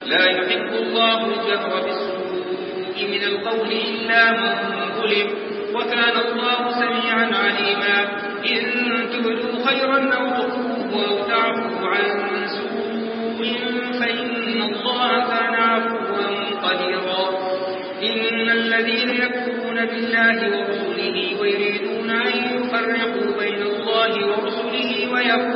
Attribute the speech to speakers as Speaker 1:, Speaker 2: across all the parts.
Speaker 1: لا يحب الله الجهر بالسوء من القول إلا من ظلم، وكان الله سميعا عليما. إن تبدوا خيرا أو تخفوه أو تعفوا عن سوء فإن الله كان عفوا قديرا. إن الذين يكفرون بالله ورسله ويريدون أن يفرقوا بين الله ورسله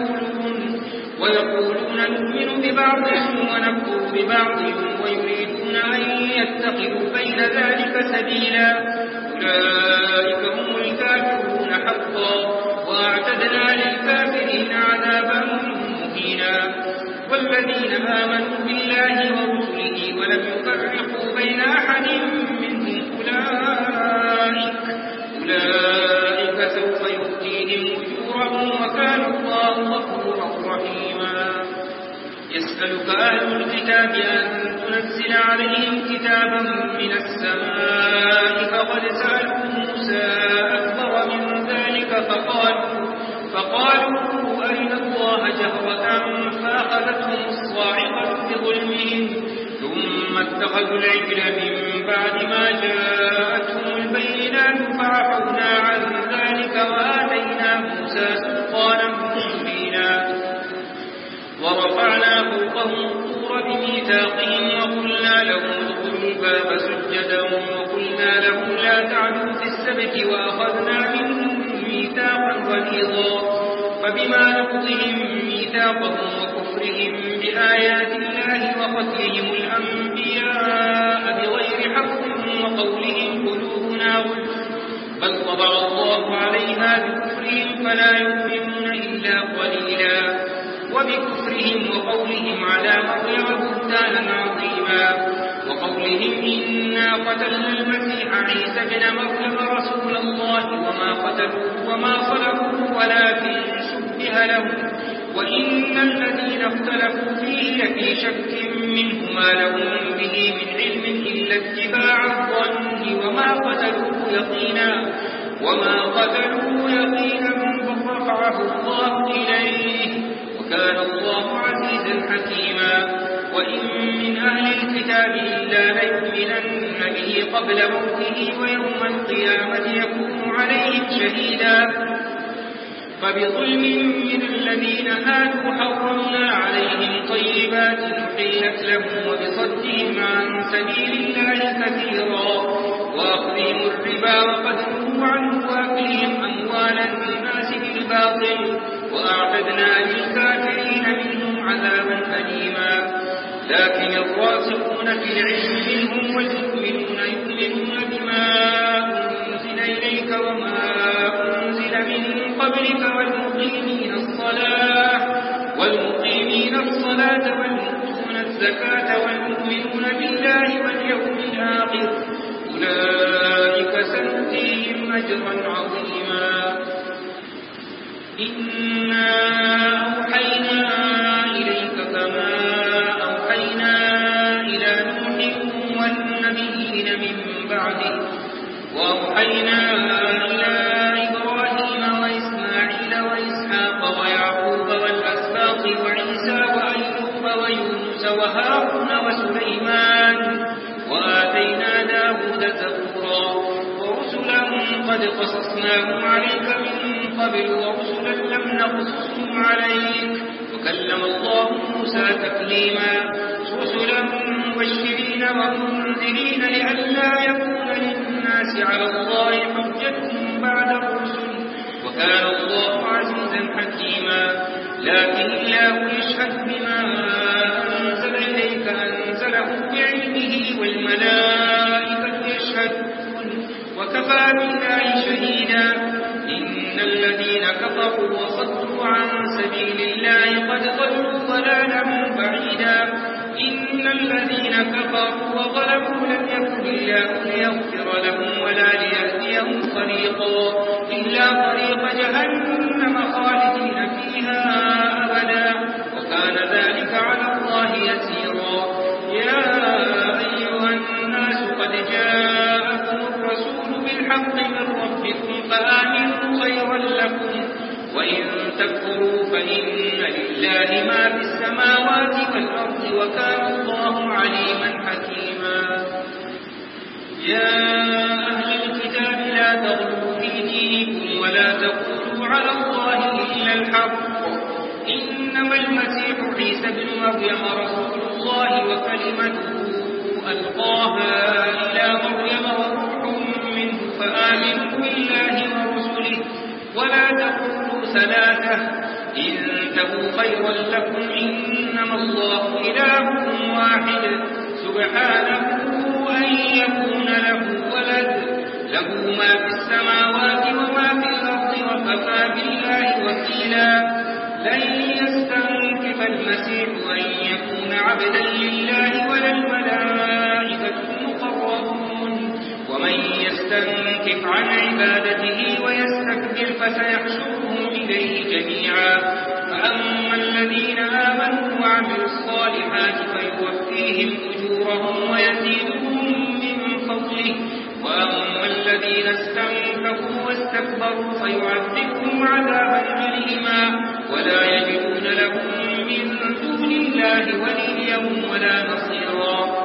Speaker 1: ويقولون نؤمن ببعض ونكفر ببعض ويريدون أن يتخذوا بين ذلك سبيلا، أولئك هم الكافرون حقا، وأعتدنا للكافرين عذابا مهينا. والذين آمنوا بالله ورسله ولم يفرقوا بين أحد منهم أولئك سوف يؤتيهم أجورهم وكان الله غفورا رحيما. يسألك أهل الكتاب أن تنزل عليهم كتابا من السماء فقد سألوا موسى أكبر من ذلك فقالوا أرنا الله جهرة فأخذتهم الصاعقة بظلمهم ثم اتخذوا العجل من بعد ما جاءتهم البينات فعفونا عن ذلك وآتينا موسى سلطانا مبينا. ورفعنا فوقهم الطور بميثاقهم وقلنا لهم ادخلوا الباب سجدا وقلنا لهم لا تعدوا في السبت وأخذنا منهم ميثاقا غليظا. فبما نقضهم ميثاقهم وكفرهم بآيات الله وقتلهم الأنبياء بغير حق وقولهم قلوبنا غلف بل طبع الله عليها بكفرهم فلا يؤمنون إلا قليلا. وبكفرهم وقولهم على مريم بهتانا عظيما، وقولهم إنا قتلنا المسيح عيسى ابن مريم رسول الله وما قتلوه وما صلبوه ولكن شبه لهم وإن الذين اختلفوا فيه لفي شك منه ما لهم به من علم إلا اتباع الظن وما قتلوه يقينا بل رفعه الله إليه وكان الله عزيزا حكيما. وإن من أهل الكتاب إلا ليؤمنن به قبل موته ويوم القيامة يكون عليهم شهيدا. فبظلم من الذين هادوا حرمنا عليهم طيبات أحلت لهم وبصدهم عن سبيل الله كثيرا وأخذهم الربا وقد نهوا عنه وأكلهم أموال الناس بالباطل وأعتدنا للكافرين منهم عذابا أليما. لكن الراسخون في العلم منهم والمؤمنون يؤمنون بما أنزل إليك وما أنزل من قبلك والمقيمين الصلاة والمؤتون الزكاة والمؤمنون بالله واليوم الآخر أولئك سنؤتيهم أجرا عظيما. إنا أوحينا إليك كما أوحينا إلى نوح والنبيين من بعده وأوحينا إلى إبراهيم وإسماعيل وإسحاق ويعقوب والأسباط وعيسى وأيوب ويونس وهارون وسليمان وآتينا داود زبورا ورسلا قد قصصناهم عليك من قبل ورسلا لم نقصصهم عليك وكلم الله موسى تكليما. رسلا مبشرين ومنذرين لئلا يكون للناس على الله حجة بعد الرسل وكان الله عزيزا حكيما. لكن الله يشهد بما أنزل إليك أنزله بعلمه والملائكة يشهدون وكفى بالله شهيدا. إن الذين كفروا وصدوا عن سبيل الله قد ضلوا ضلالا بعيدا. إن الذين كفروا وظلموا لم يكن الله ليغفر لهم ولا ليهديهم طريقا إلا طريق جهنم خالدين فيها أبدا وكان ذلك على الله يسيرا. يا أيها الناس قد جاءكم الرسول بالحق من ربكم فآمنوا خيرا لكم وإن تكفروا فإن لله ما في السماوات والأرض وكان الله عليم يا أهل الكتاب لا تغلوا في دينكم ولا تقولوا على الله إلا الحق إنما المسيح عيسى بن مريم رسول الله وكلمته ألقاها إلى مريم وروح منه فآمنوا بالله ورسله ولا تقولوا ثلاثة انتهوا خيرا لكم إنما الله إله واحد سبحانه أن يكون له ولد له ما في السماوات وما في الأرض وكفى بالله وكيلا لن يستنكف المسيح أن يكون عبدا لله ولا الملائكة المقربون ومن يستنكف عن عبادته ويستكبر فسيحشرهم إليه جميعا فأما الذين آمنوا وعملوا الصالحات فيوفيهم أجورهم ويزيدهم من فضله وأما الذين استنكفوا واستكبروا فيعذبهم عذابا أليما ولا يجدون لهم من دون الله وليا ولا نصيرا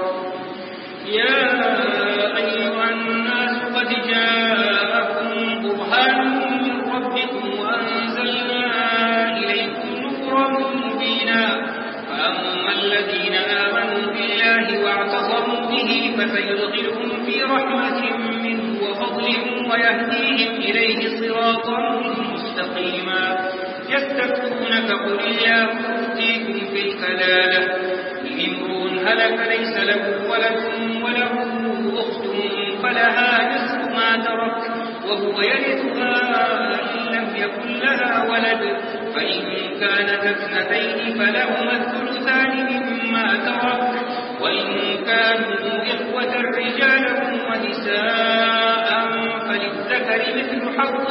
Speaker 1: يا أيها الناس قد جاءكم برهان من ربكم وأنزلنا إليكم نورا مبينا فأما الذين آمنوا بالله واعتصموا به فسيدخلهم في رحمة منه وفضل ويهديهم إليه صراطا مستقيما يستفتونك قل الله يفتيكم في الكلالة إن امرؤ هلك ليس له ولد وله أخت فلها نصف ما ترك وهو يرثها إن لم يكن لها ولد فإن كانت اثنتين فلهما الثلثان مما ترك وإن كانوا إخوة رجالا ونساء فللذكر مثل حظ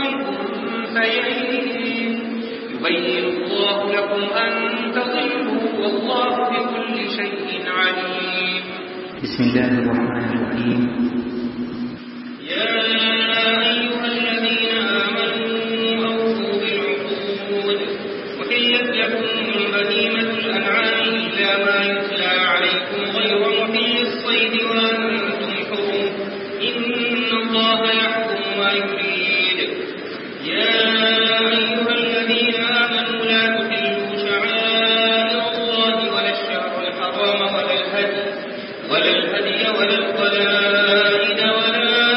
Speaker 1: الأنثيين يبين الله لكم أن تضلوا والله بكل شيء عليم.
Speaker 2: بسم الله الرحمن الرحيم.
Speaker 1: يا أيها الذين آمنوا أوفوا بالعقود وحلت لكم بهيمة الأنعام إلا ما يتلى عليكم غير محل الصيد وأنتم حرم إن الله يحكم ما يريد. يا أيها الذين آمنوا لا تحلوا شعائر الله ولا الشهر الحرام ولا الهدي ولا القلائد ولا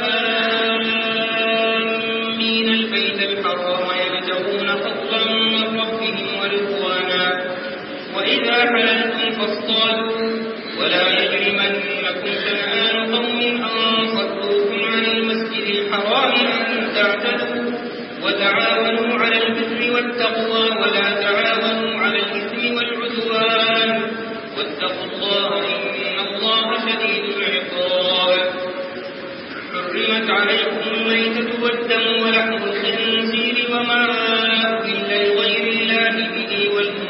Speaker 1: آمين البيت الحرام يبتغون فضلا من ربهم ورضوانا وإذا حللتم فاصطادوا ولا يجرمنكم شنآن قوم أن صدوكم عن المسجد الحرام أن تعتدوا وتعاونوا على البر والتقوى ولا تعاونوا على الإثم والعدوان واتقوا الله إن الله شديد العقاب. حرمت عليكم الميتة والدم ولحم الخنزير وما أهل لغير الله به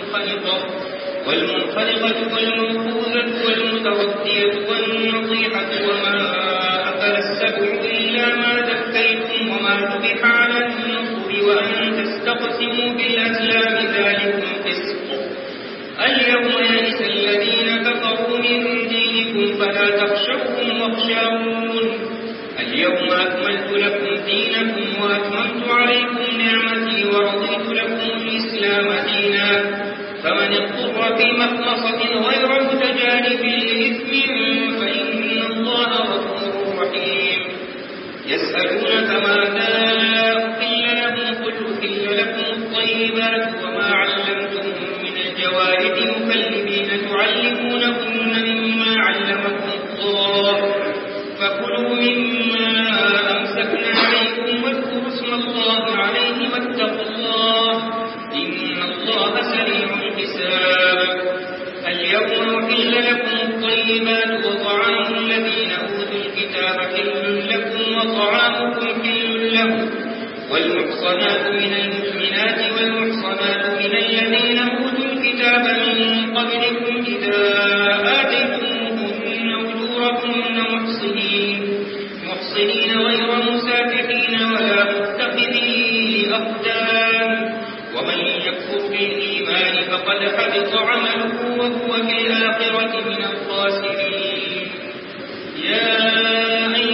Speaker 1: والمنخلقة والموقوذة والمتردية والنطيحة وما أكل السبع إلا ما ذكيتم وما ذبح على النصب وأن تستقسموا بالأزلام ذلكم فسق. اليوم يئس الذين كفروا من دينكم فلا تخشوهم واخشون اليوم أكملت لكم دينكم وأتممت عليكم نعمتي ورضيت لكم الإسلام دينا فمن اضطر في مخمصة غير متجانف لإثم فإن الله غفور رحيم. يسألونك ماذا أحل لهم قل أحل لكم الطيبات وما علمتم من الجوارح مكلبين تعلمونهن مما علمكم الله فكلوا مما أمسكنا عليكم واذكروا اسم الله عليه واتقوا الله إن الله سريع الحساب. اليوم أحل لكم الطيبات وطعام الذين أوتوا الكتاب حل لكم وطعامكم حل لهم والمحصنات من المؤمنات والمحصنات من الذين أوتوا الكتاب من قبلكم إذا آتيتموهن أجورهن محصنين غير مسافحين ولا متخذي أخدان ومن يكفر بالإيمان فقد حبط عمله وهو في الآخرة من الخاسرين. يا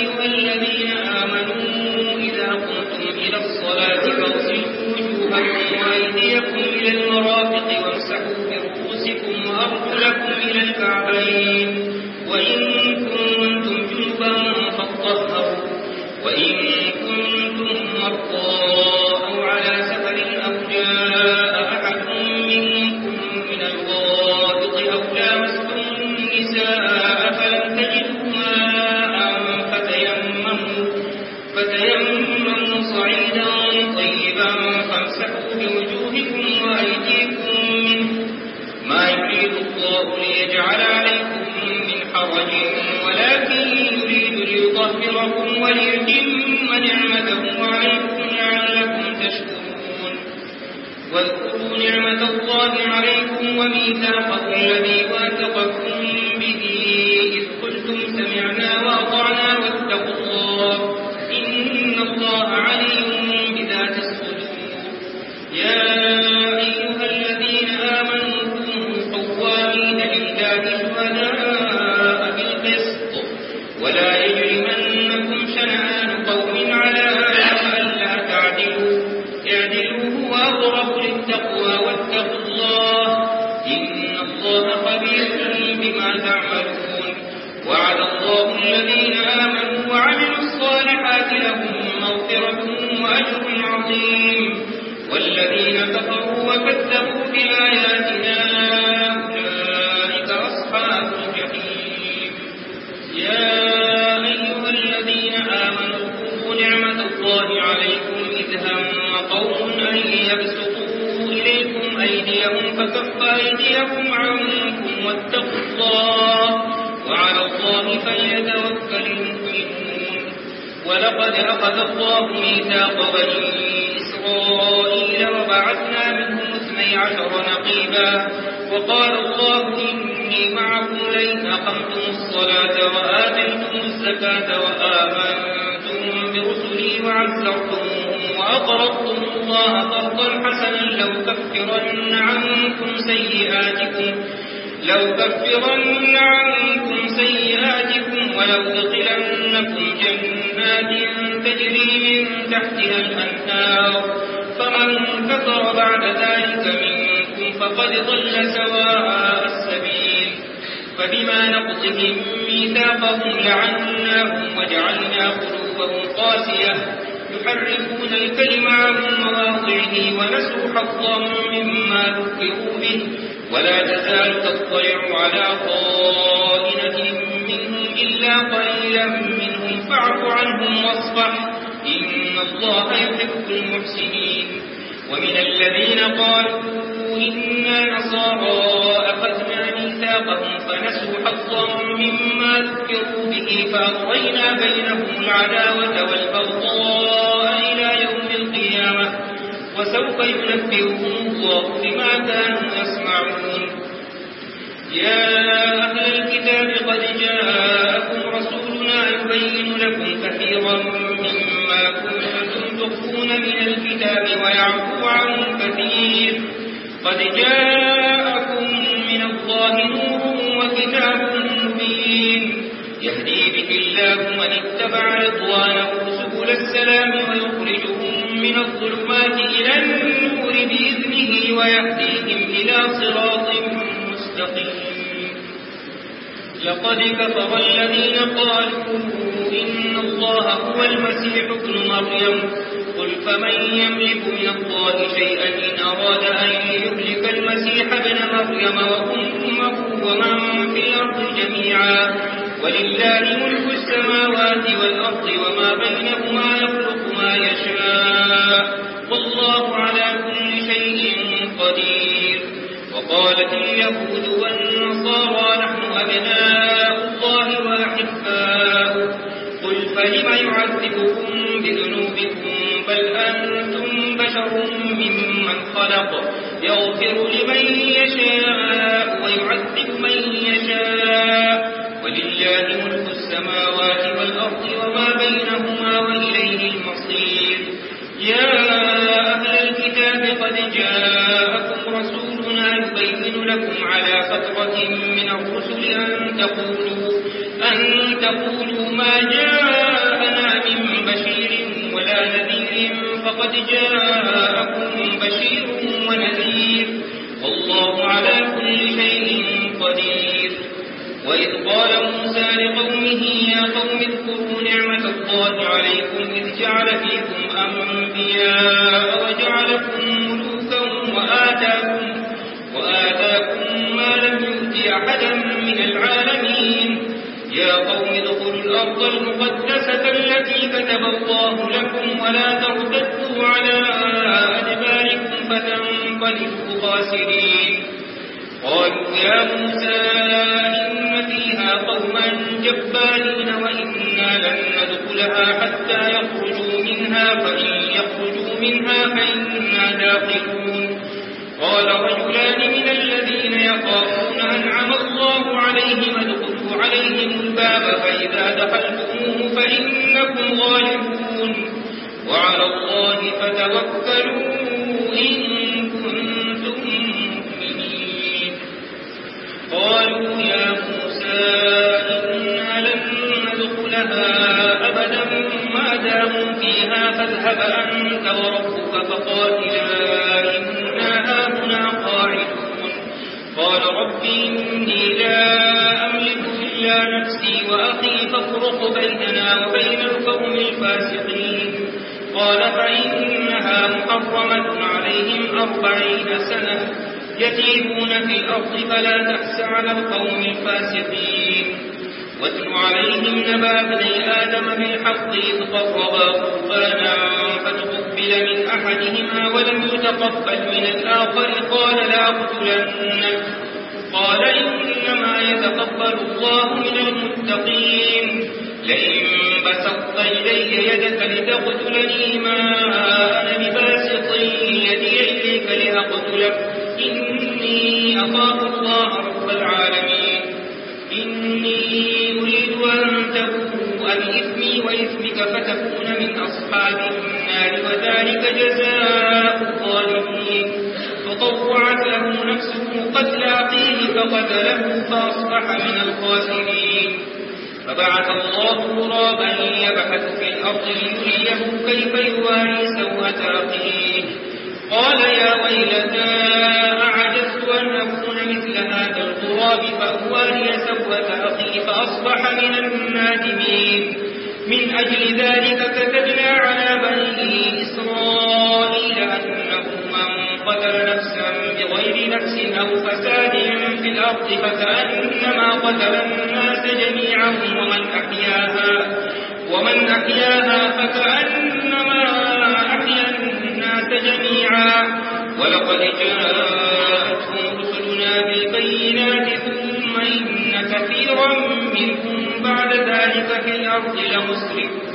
Speaker 1: إلى المرافق وامسحوا برؤوسكم وأرجلكم إلى الكعبين وإن كنتم جنبا فاطهروا وإن كنتم مرضى أو على سفر أو جاء أحد منكم من الغائط أو لامستم النساء فلم تجدوا ماء فتيمموا صعيدا طيبا فامسحوا بوجوهكم وأيديكم منه ما يريد الله ليجعل عليكم من حرج ولكن يريد ليطهركم وليتم نعمته عليكم لعلكم تشكرون واذكروا نعمة الله عليكم وميثاقه الذي واثقكم به إذ قلتم سمعنا وأطعنا واتقوا الله إن الله عليم بذات الصدور يا أيها الذين آمنوا كونوا قوامين لله شهداء بالقسط ولا يجرمنكم شنآن قوم على ألا تعدلوا اعدلوا هو أقرب للتقوى واتقوا الله إن الله خبير بما تعملون وعد الله الذين آمنوا وعملوا الصالحات لهم مغفرة وأجر عظيم والذين كفروا وكذبوا بآياتنا أولئك أصحاب الجحيم يا أيها الذين آمنوا اذكروا نعمة الله عليكم إذ هم قوم أن يبسطوا إليكم أيديهم فكف أيديهم عنكم واتقوا الله وعلى الله فليتوكل المؤمنون ولقد أخذ الله ميثاق بني إسرائيل وبعثنا منهم 12 نقيبا وقال الله إني معكم لئن أقمتم الصلاة وآتيتم الزكاة وآمنتم برسلي وعزرتموهم وأقرضتم الله قرضا حسنا لأكفرن عنكم سيئاتكم ولأدخلنكم جنات تجري من تحتها الأنهار فمن كفر بعد ذلك منكم فقد ضل سواء السبيل فبما نقضهم ميثاقهم لعناهم وجعلنا قلوبهم قاسية يحرفون الكلم عن مواضعه ونسوا حظا مما ذكروا به ولا تزال تطلع على خائنة منهم إلا قليلا منهم فاعف عنهم واصفح إن الله يحب المحسنين ومن الذين قالوا إنا نصارى أخذنا ميثاقهم فنسوا حظا مما ذكروا به فأغرينا بينهم العداوة والبغضاء إلى يوم القيامة وسوف ينبئهم الله بما كانوا يصنعون يا أهل الكتاب قد جاءكم رسولنا يبين لكم كثيرا مما كنتم تخفون من الكتاب ويعفو عن كثير قد جاءكم من الله نور وكتاب مبين يهدي به الله من اتبع رضوانه سبل السلام ويخرجهم من الظلمات إلى النور بإذنه ويهديهم إلى صراط مستقيم لقد كفر الذين قالوا إن الله هو المسيح ابن مريم قل فمن يملك من الله شيئا إن أراد أن يهلك المسيح ابن مريم وأمه ومن في الأرض جميعا ولله ملك السماوات والأرض وما بينهما يخلق ما يشاء والله على كل شيء قدير وقالت اليهود والنصارى نحن أبناء الله وأحباؤه قل فلم يعذبكم بذنوبكم بل أنتم بشر ممن خلق يغفر لمن يشاء ويعذب من يشاء ولله ملك السماوات والأرض وما بينهما وإليه المصير يا أهل الكتاب قد جاءكم رسولنا يبين لكم على فترة من الرسل أن تقولوا ما جاءنا من بشير ولا نذير فقد جاءكم بشير ونذير والله على كل شيء قدير. وإذ قال موسى لقومه يا قوم اذكروا نعمة الله عليكم إذ جعل فيكم أنبياء وجعلكم ملوكا وآتاكم ما لم يؤت أحدا من العالمين. يا قوم ادخلوا الأرض المقدسة التي كتب الله لكم ولا ترتدوا على أدباركم فتنقلبوا خاسرين. قالوا يا موسى إن فيها قوما جبارين وإنا لن ندخلها حتى يخرجوا منها فإن يخرجوا منها فإنا داخلون. قال رجلان من الذين يخافون أنعم الله عليهم ادخلوا عليهم الباب فإذا دخلتموه فإنكم غالبون وعلى الله فتوكلوا إن كنتم مؤمنين. قالوا يا موسى إنا لن ندخلها أبدا ما داموا فيها فاذهب أنت وربك فقاتلا إنا هاهنا قاعدون. قال رب إني لا أملك إلا نفسي وأخي فافرق بيننا وبين القوم الفاسقين. قال فإنها محرمة عليهم 40 سنة يتيهون في الأرض فلا تأس على القوم الفاسقين. واتل عليهم نبأ ابني آدم بالحق إذ قربا قربانا فتقبل من أحدهما ولم يتقبل من الآخر قال لأقتلنك قال إنما يتقبل الله من المتقين. لئن بسطت إلي يدك لتقتلني ما أنا بباسط يدي إليك لأقتلك إني أخاف الله رب العالمين. إني أريد أن تبوء بإثمي وإثمك فتكون من أصحاب النار وذلك جزاء الظالمين. فطوعت له نفسه قتل أخيه فقتله فأصبح من الخاسرين. فبعث الله غرابا يبحث في الأرض ليريه كيف يواري سوءة أخيه. قال يا ويلتى أعجزت أن أكون مثل هذا الغراب فأواري سوءة أخي فأصبح من النادمين. من أجل ذلك كتبنا على بني إسرائيل أنه من قتل نفسا بغير نفس أو فساد في الأرض فكأنما قتل الناس جميعا ومن أحياها فكأنما أحيا الناس جميعا. ولقد جاءتهم رسلنا بالبينات ثم إن كثيرا منهم بعد ذلك في الأرض لمسرفون.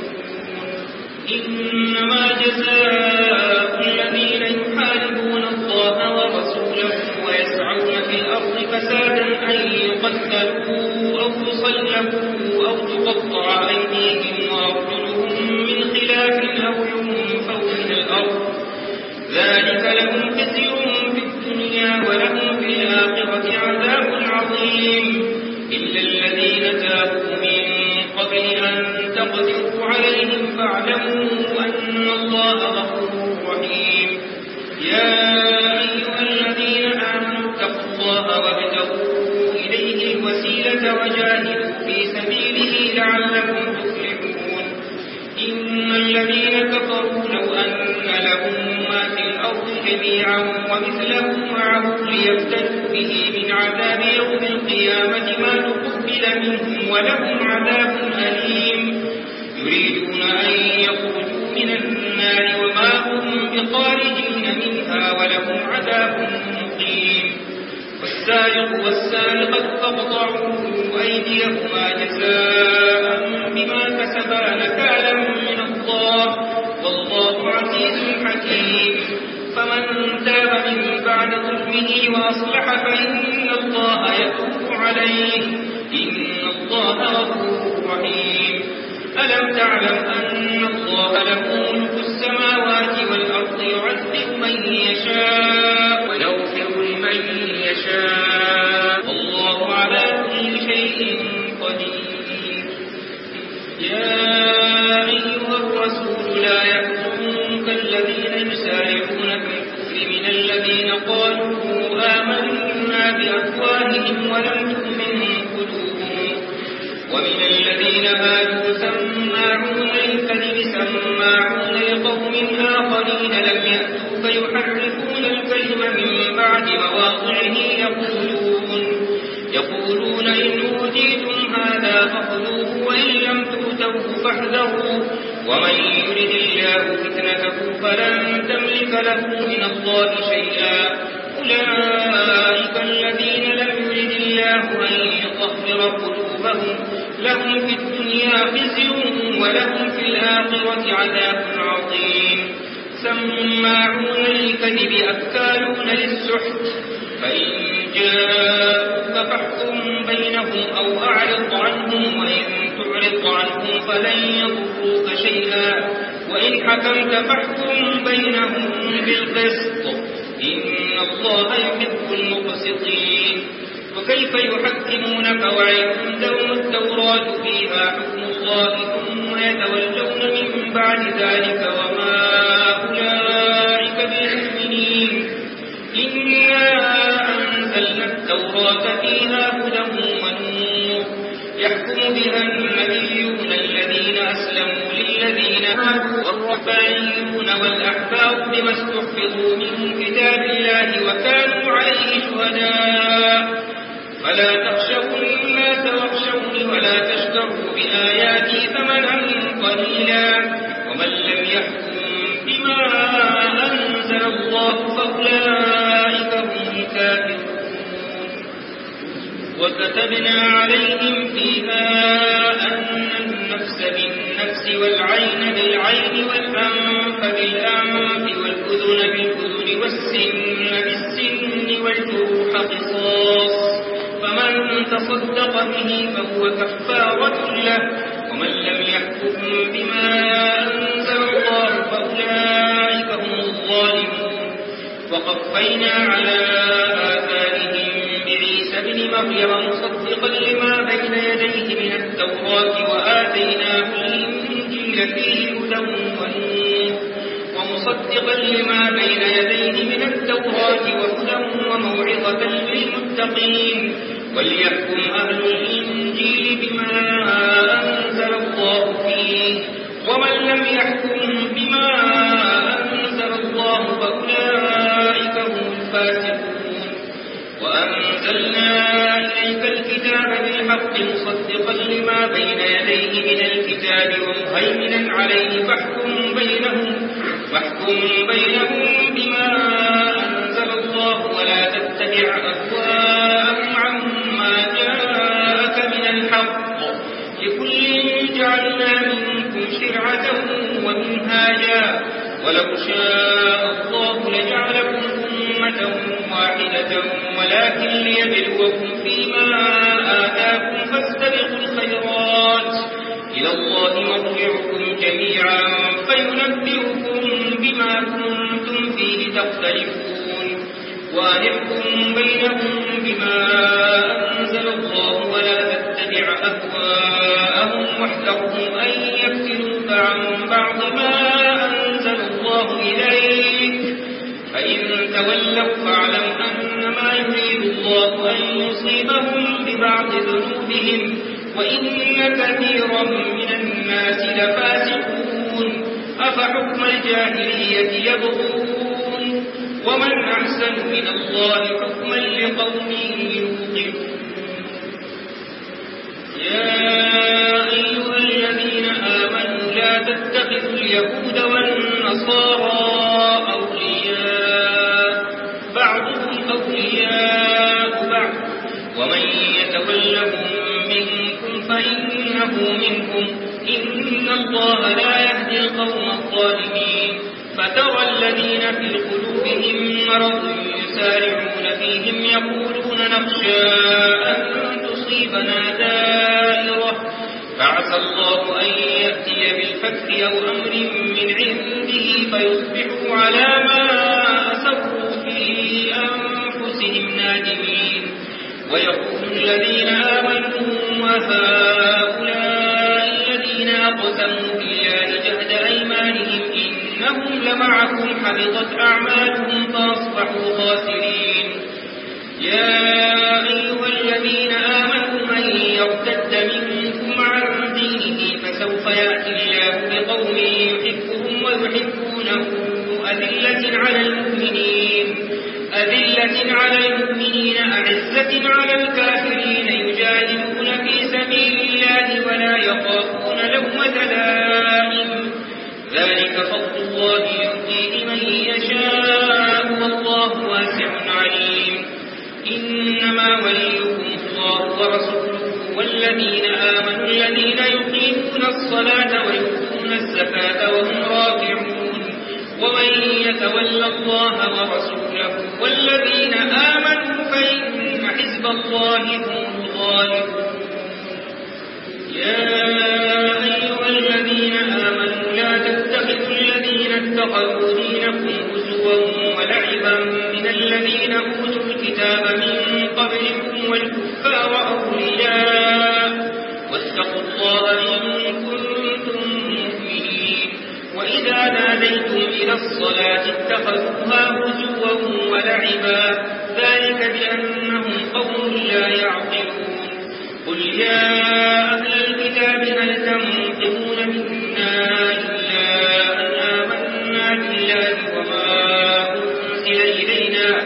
Speaker 1: إنما جزاء الذين يحاربون الله ورسوله ويسعون في الأرض فسادا أن يقتلوا أو يصلبوا أو تقطع أيديهم وأرجلهم من خلاف أو ينفوا من الأرض ذلك لهم خزي في الدنيا ولهم في الآخرة عذاب عظيم. إلا الذين تابوا من قبل أن تقدروا عليهم فاعلموا أن الله غفور رحيم. يا أيها الذين آمنوا اتقوا الله وابتغوا إليه الوسيلة وجاهدوا في سبيله لعلكم تفلحون. إن الذين كفروا لو أن لهم ما في الأرض جميعا ومثله معه ليفتدوا به من عذاب يوم القيامة ما تقبل منهم ولهم عذاب أليم. يريدون أن يخرجوا من النار وما هم بخارجين منها ولهم عذاب مقيم. والسارق والسارقة فاقطعوا أيديهما جزاء بما كسبا نكالا من الله والله عزيز حكيم. فمن تاب من بعد ظلمه وأصلح فإن الله يتوب عليه إن الله غفور رحيم. ألم تعلم أن الله له ملك السماوات والأرض يعذب من يشاء ويغفر لمن يشاء والله على كل شيء قدير. يا أيها الرسول لا يحزنك الذين يسارعون في الكفر من الذين قالوا آمنا بأفواههم ولم تؤمن قلوبهم ومن الذين هادوا سماعون للكذب سماعون لقوم آخرين لم يأتوا فيحرفون الكلم من بعد مواضعه يقولون إن أوتيتم هذا فخذوه وإن لم تؤتوه فاحذروا ومن يرد الله فتنته فلن تملك له من الله شيئا أولئك الذين لم يرد الله أن يطهر قلوبهم لهم في الدنيا خزي ولهم في الآخرة عذاب عظيم سماعون للكذب أكالون للسحت فإن جاءوك فاحكم بينهم أو أعرض عنهم وإن تعرض عنهم فلن يضروك شيئا وإن حكمت فاحكم بينهم بالقسط إن الله يحب المقسطين وكيف يحكمونك وعندهم التوراة فيها حكم الله ثم يتولون من بعد ذلك وما أولئك بالمؤمنين إنا أنزلنا التوراة فيها هدى ونور يحكم بها النبيون الذين أسلموا للذين هادوا والربانيون والأحبار بما استحفظوا من كتاب الله وكانوا عليه شهداء فلا تخشوا الناس واخشوني ولا تشتروا بآياتي ثمنا قليلا ومن لم يحكم بما أنزل الله فأولئك هم الكافرون وكتبنا عليهم فيها أن النفس بالنفس والعين بالعين والأنف بالأنف والأذن بالأذن والسن بالسن والجروح قصاص فمن تصدق به فهو كفارة له ومن لم يحكم بما أنزل الله فأولئك هم الظالمون وقفينا على آثارهم بعيسى ابن مريم مصدقا لما بين يديه من التوراة وآتيناه الإنجيل فيه هدى ونور ومصدقا لما بين يديه من التوراة وهدى وموعظة للمتقين وليحكم أهل الإنجيل بما أنزل الله فيه ومن لم يحكم بما أنزل الله فأولئك هم الفاسقون وأنزلنا إليك الكتاب بالحق مصدقا لما بين يديه من الكتاب ومهيمنا عليه فاحكم بينهم بما أنزل الله ولا تتبع أهواءهم عما جاءك من الحق لكل جعلنا منكم شرعة ومنهاجا ولو شاء الله لجعلكم أمة واحدة ولكن ليبلوكم فيما آتاكم فاستبقوا الخيرات إلى الله مرجعكم جميعا فينبئكم بما كنتم فيه تختلفون وأنحكم بينهم بما أنزل الله ولا تتبع أهواءهم واحذرهم أن يفتنوك عن بعض ما أنزل الله إليك فإن تولوا فاعلم أنما يريد الله أن يصيبهم ببعض ذنوبهم وإن كثيرا من الناس لفاسقون أفحكم الجاهلية يبغون ومن أحسن من الله حكما لقوم يوقنون يا أيها الذين آمنوا لا تتخذوا اليهود والنصارى أولياء بعضهم أولياء بعض ومن يتولهم منكم فإنه منهم إن الله لا يهدي القوم الظالمين فترى الذين في قلوبهم مرض يسارعون فيهم يقولون نخشى أن تصيبنا دائرة فعسى الله أن يأتي بالفتح أو أمر من عنده فيصبحوا على ما أسروا في أنفسهم نادمين ويقول الذين آمنوا وهؤلاء الذين أقسموا بالله جهد أيمانهم إنهم لمعكم حبطت أعمالهم فأصبحوا خاسرين. يا أيها الذين آمنوا من يرتد منكم عن دينه فسوف يأتي الله بقوم يحبهم ويحبونه أذلة على المؤمنين أعزة على الكافرين يجاهدون في سبيل الله ولا يخافون لومة لائم. ذلك فضل الله يؤتيه من يشاء والله واسع عليم. إنما وليكم الله ورسوله والذين آمنوا الذين يقيمون الصلاة ويؤتون الزكاة وهم راكعون. ومن يتول الله ورسوله والذين آمنوا فإن حزب الله هم الغالبون. يا أيها الذين آمنوا لا تتخذوا الذين اتخذوا دينكم هزوا ولعبا من الذين أوتوا الكتاب من قبلكم والكفار أولياء واتقوا الله إن كنتم مؤمنين. وإذا ناديتم إلى الصلاة اتخذوها هزوا ولعبا ذلك بأنهم قوم لا يعقلون. قل يا أهل الكتاب هل تنقمون منا إلا أن آمنا بالله وما أنزل إلينا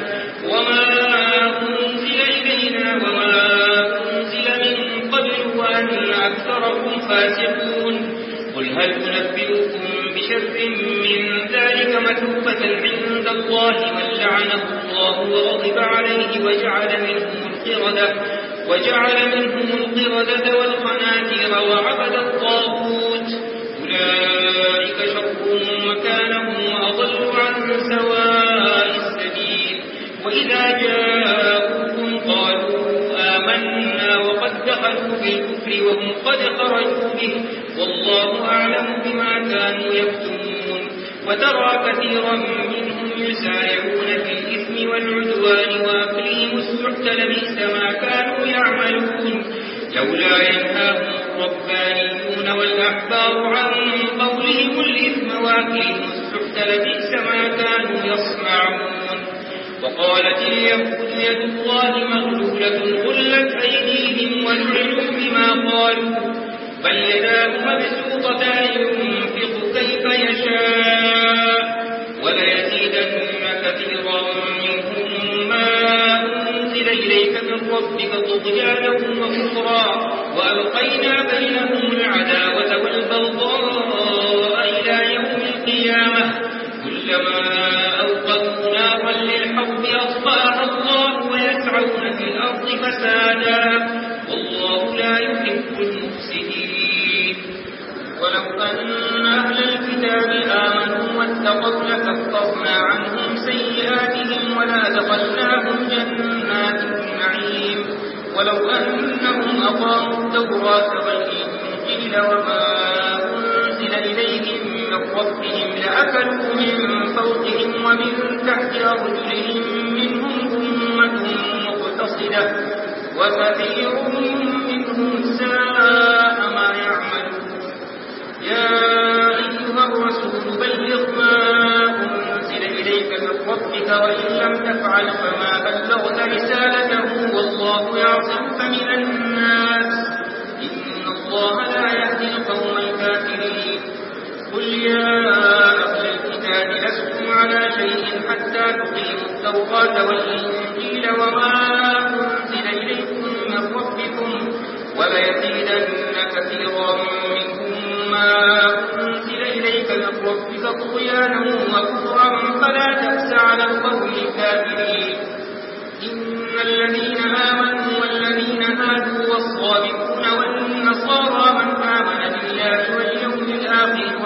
Speaker 1: وما أنزل من قبل وأن أكثركم فاسقون. قل هل ننبئكم بشر من ذلك مثوبة عند الله من لعنه الله وغضب عليه وجعل منهم القردة والخنازير وعبد الطاغوت أولئك شر مكانا وأضل عن سواء السبيل. وإذا جاءوكم قالوا آمنا وقد دخلوا بالكفر وهم قد خرجوا به والله أعلم بما كانوا يكتمون. وترى كثيرا منهم يسارعون في الإثم والعدوان وأكلهم السحت لبئس ما كانوا يعملون. لولا ينهاهم الربانيون والأحبار عن قولهم الإثم وأكلهم السحت لبئس ما كانوا يصنعون. وقالت اليهود يد الله مغلولة غلت أيديهم ولعنوا بما قالوا بل يداه مبسوطتان ينفق كيف يشاء وليزيدن كثيرا منهم ما أنزل إليك من ربك طغيانا وكفرا وألقينا بينهم العداوة والبغضاء إلى يوم القيامة كلما أوقدوا نارا للحرب أطفأها الله ويسعون في الأرض فسادا والله لا يحب المفسدين. ولو أن أهل الكتاب آمنوا واتقوا لكفرنا عنهم سيئاتهم ولأدخلناهم جنات النعيم. ولو أنهم أقاموا التوراة والإنجيل وما أنزل إليهم من ربهم لأكلوا من فوقهم ومن تحت أرجلهم منهم أمة مقتصدة وكثير منهم ساء ما يعملون. يا أيها الرسول بلغ ما أنزل إليك من ربك وإن لم تفعل فما بلغت رسالته والله يعصمك من الناس إن الله لا يهدي القوم الكافرين. قل يا أهل الكتاب لستم على شيء حتى تقيموا التوراة والإنجيل وما أنزل إليكم من ربكم وليزيدن كثيرا منهم ما أنزل إليك من ربك طغيانا وكفرا فلا تأس على القوم الكافرين. إن الذين آمنوا والذين هادوا والصابئون والنصارى من آمن بالله واليوم الآخر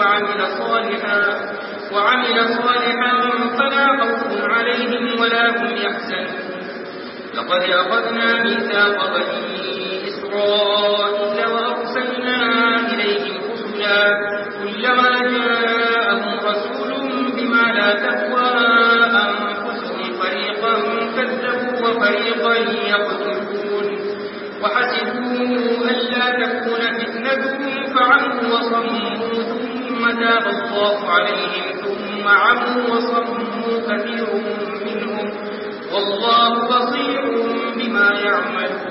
Speaker 1: وعمل صالحا فلا خوف عليهم ولا هم يحزنون. لقد أخذنا ميثاق بني إسرائيل وأرسلنا إليهم رسلا كلما جاءهم رسول بما لا تهوى أنفسهم فريقا كذبوا وفريقا يقتلون. وحسبوا ألا تكون فتنة فعموا وصموا ثم تاب الله عليهم ثم ثم عموا وصموا كثير منهم والله بصير بما يعملون.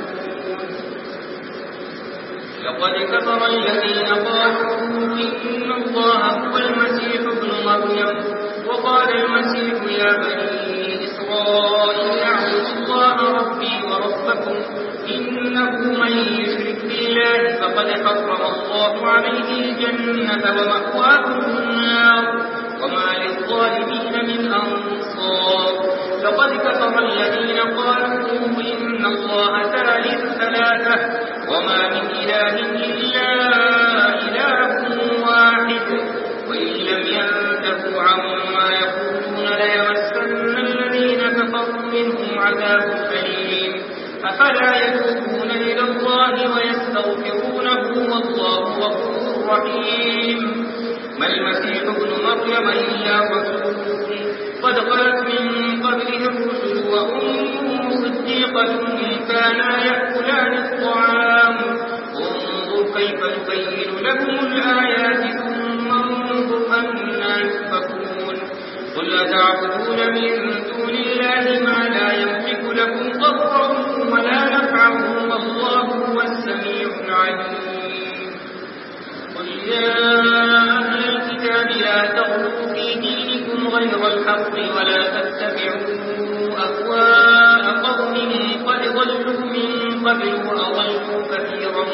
Speaker 1: لقد كفر الذين قالوا إن الله هو المسيح ابن مريم وقال المسيح يا بني إسرائيل اعبدوا الله ربي وربكم إنه من يشرك بالله فقد حرم الله عليه الجنة ومأواه النار وما للظالمين من أنصار. لقد كفر الذين قالوا إن الله ثالث ثلاثة وما من إله إلا إله واحد وإن لم ينتهوا عما يقولون ليمسن الذين كفروا منهم عذاب أليم. أفلا يتوبون إلى الله ويستغفرونه والله غفور رحيم. ما المسيح ابن مريم إلا رسول قد خلت من قبله الرسل وأمه صديقة كانا يأكلان الطعام انظر كيف نبين لكم الآيات ثم انظر أنا يؤفكون. قل أتعبدون من دون الله ما لا يملك لكم ضرا ولا نفعا والله هو السميع العليم. قل يا أهل الكتاب لا تغلوا في دينكم غير الحق ولا تتبعوا أهواء قوم قد ضلوا من قبل وأضلوا كثيرا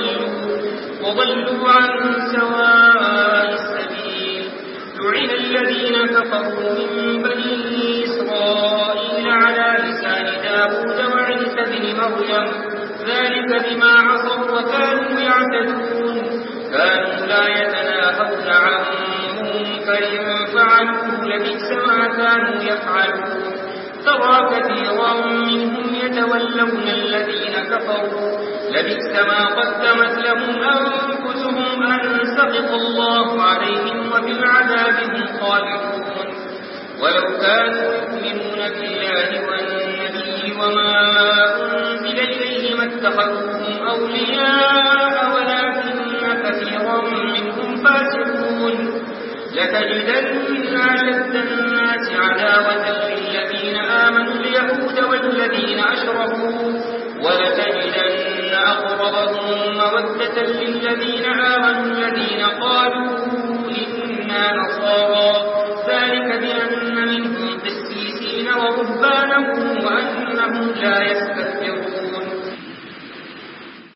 Speaker 1: وضلوا عن سواء السبيل. لعن الذين كفروا من بني إسرائيل على لسان داود وعيسى بن مريم ذلك بما عصوا وكانوا يعتدون. كانوا لا يتناهون عن منكر فعلوه لبئس ما كانوا يفعلون. ترى كثيرا منهم يتولون الذين كفروا لبئس ما قدمت لهم أنفسهم أن سخط الله عليهم وبالعذاب هم خالدون. ولو كانوا يؤمنون بالله والنبي وما أنزل إليه ما اتخذوهم أولياء ولكن كثيرا منهم فاسقون. لتجدن أشد الناس عداوة للذين آمنوا اليهود والذين أشركوا ولتجدن أقربهم مودة للذين آمنوا الذين قالوا إنا نصارى ذلك بأن منهم قسيسين ورهبانا وأنهم لا يستكبرون.